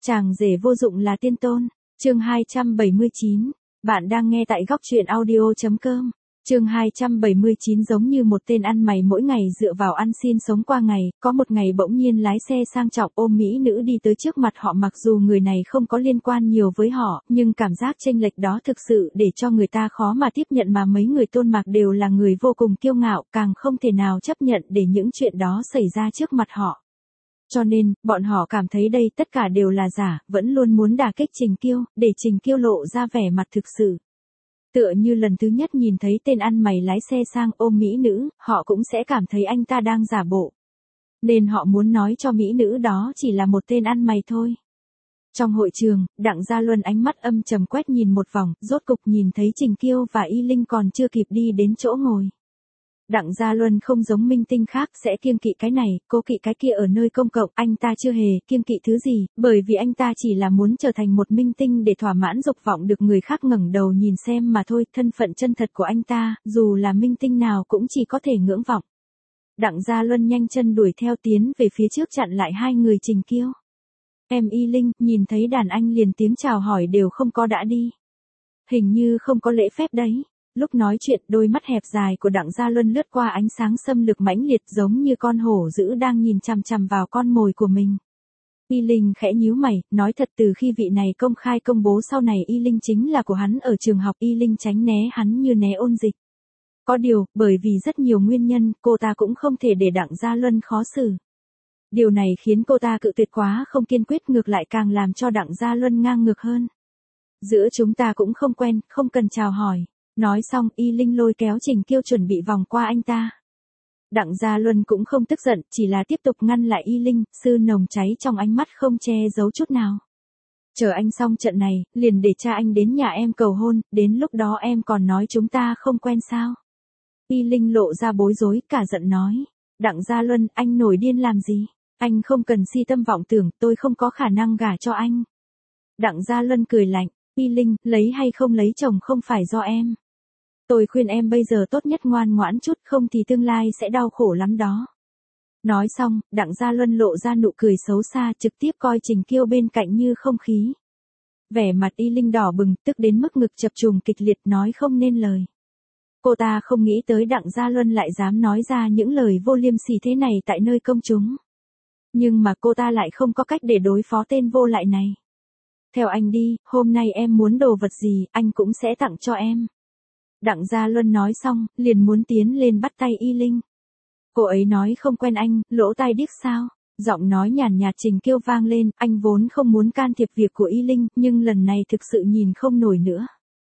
Chàng rể vô dụng là tiên tôn. Chương 279. Bạn đang nghe tại góc truyện audio.com. Chương 279 giống như một tên ăn mày mỗi ngày dựa vào ăn xin sống qua ngày, có một ngày bỗng nhiên lái xe sang trọng ôm mỹ nữ đi tới trước mặt họ, mặc dù người này không có liên quan nhiều với họ, nhưng cảm giác chênh lệch đó thực sự để cho người ta khó mà tiếp nhận, mà mấy người Tôn Mạc đều là người vô cùng kiêu ngạo, càng không thể nào chấp nhận để những chuyện đó xảy ra trước mặt họ. Cho nên, bọn họ cảm thấy đây tất cả đều là giả, vẫn luôn muốn đả kích Trình Kiêu, để Trình Kiêu lộ ra vẻ mặt thực sự. Tựa như lần thứ nhất nhìn thấy tên ăn mày lái xe sang ôm mỹ nữ, họ cũng sẽ cảm thấy anh ta đang giả bộ. Nên họ muốn nói cho mỹ nữ đó chỉ là một tên ăn mày thôi. Trong hội trường, Đặng Gia Luân ánh mắt âm trầm quét nhìn một vòng, rốt cục nhìn thấy Trình Kiêu và Y Linh còn chưa kịp đi đến chỗ ngồi. Đặng Gia Luân không giống minh tinh khác sẽ kiêng kỵ cái này, cố kỵ cái kia ở nơi công cộng, anh ta chưa hề kiêng kỵ thứ gì, bởi vì anh ta chỉ là muốn trở thành một minh tinh để thỏa mãn dục vọng được người khác ngẩng đầu nhìn xem mà thôi, thân phận chân thật của anh ta, dù là minh tinh nào cũng chỉ có thể ngưỡng vọng. Đặng Gia Luân nhanh chân đuổi theo tiến về phía trước chặn lại hai người Trình Kiêu. Em Y Linh, nhìn thấy đàn anh liền tiếng chào hỏi đều không có đã đi. Hình như không có lễ phép đấy. Lúc nói chuyện, đôi mắt hẹp dài của Đặng Gia Luân lướt qua ánh sáng xâm lược mãnh liệt giống như con hổ dữ đang nhìn chằm chằm vào con mồi của mình. Y Linh khẽ nhíu mày, nói thật từ khi vị này công khai công bố sau này Y Linh chính là của hắn ở trường học, Y Linh tránh né hắn như né ôn dịch. Có điều, bởi vì rất nhiều nguyên nhân, cô ta cũng không thể để Đặng Gia Luân khó xử. Điều này khiến cô ta cự tuyệt quá không kiên quyết, ngược lại càng làm cho Đặng Gia Luân ngang ngược hơn. Giữa chúng ta cũng không quen, không cần chào hỏi. Nói xong, Y Linh lôi kéo Trình Kiêu chuẩn bị vòng qua anh ta. Đặng Gia Luân cũng không tức giận, chỉ là tiếp tục ngăn lại Y Linh, sự nồng cháy trong ánh mắt không che giấu chút nào. Chờ anh xong trận này, liền để cha anh đến nhà em cầu hôn, đến lúc đó em còn nói chúng ta không quen sao. Y Linh lộ ra bối rối, cả giận nói. Đặng Gia Luân, anh nổi điên làm gì? Anh không cần si tâm vọng tưởng, tôi không có khả năng gả cho anh. Đặng Gia Luân cười lạnh. Y Linh, lấy hay không lấy chồng không phải do em. Tôi khuyên em bây giờ tốt nhất ngoan ngoãn chút, không thì tương lai sẽ đau khổ lắm đó. Nói xong, Đặng Gia Luân lộ ra nụ cười xấu xa, trực tiếp coi Trình Kiêu bên cạnh như không khí. Vẻ mặt Y Linh đỏ bừng, tức đến mức ngực chập trùng kịch liệt, nói không nên lời. Cô ta không nghĩ tới Đặng Gia Luân lại dám nói ra những lời vô liêm sỉ thế này tại nơi công chúng. Nhưng mà cô ta lại không có cách để đối phó tên vô lại này. Theo anh đi, hôm nay em muốn đồ vật gì, anh cũng sẽ tặng cho em. Đặng Gia Luân nói xong, liền muốn tiến lên bắt tay Y Linh. Cô ấy nói không quen anh, lỗ tai điếc sao? Giọng nói nhàn nhạt Trình Kiêu vang lên, anh vốn không muốn can thiệp việc của Y Linh, nhưng lần này thực sự nhìn không nổi nữa.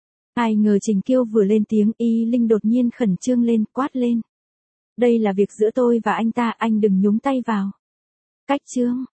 Ai ngờ Trình Kiêu vừa lên tiếng, Y Linh đột nhiên khẩn trương lên, quát lên. Đây là việc giữa tôi và anh ta, anh đừng nhúng tay vào. Cách chương.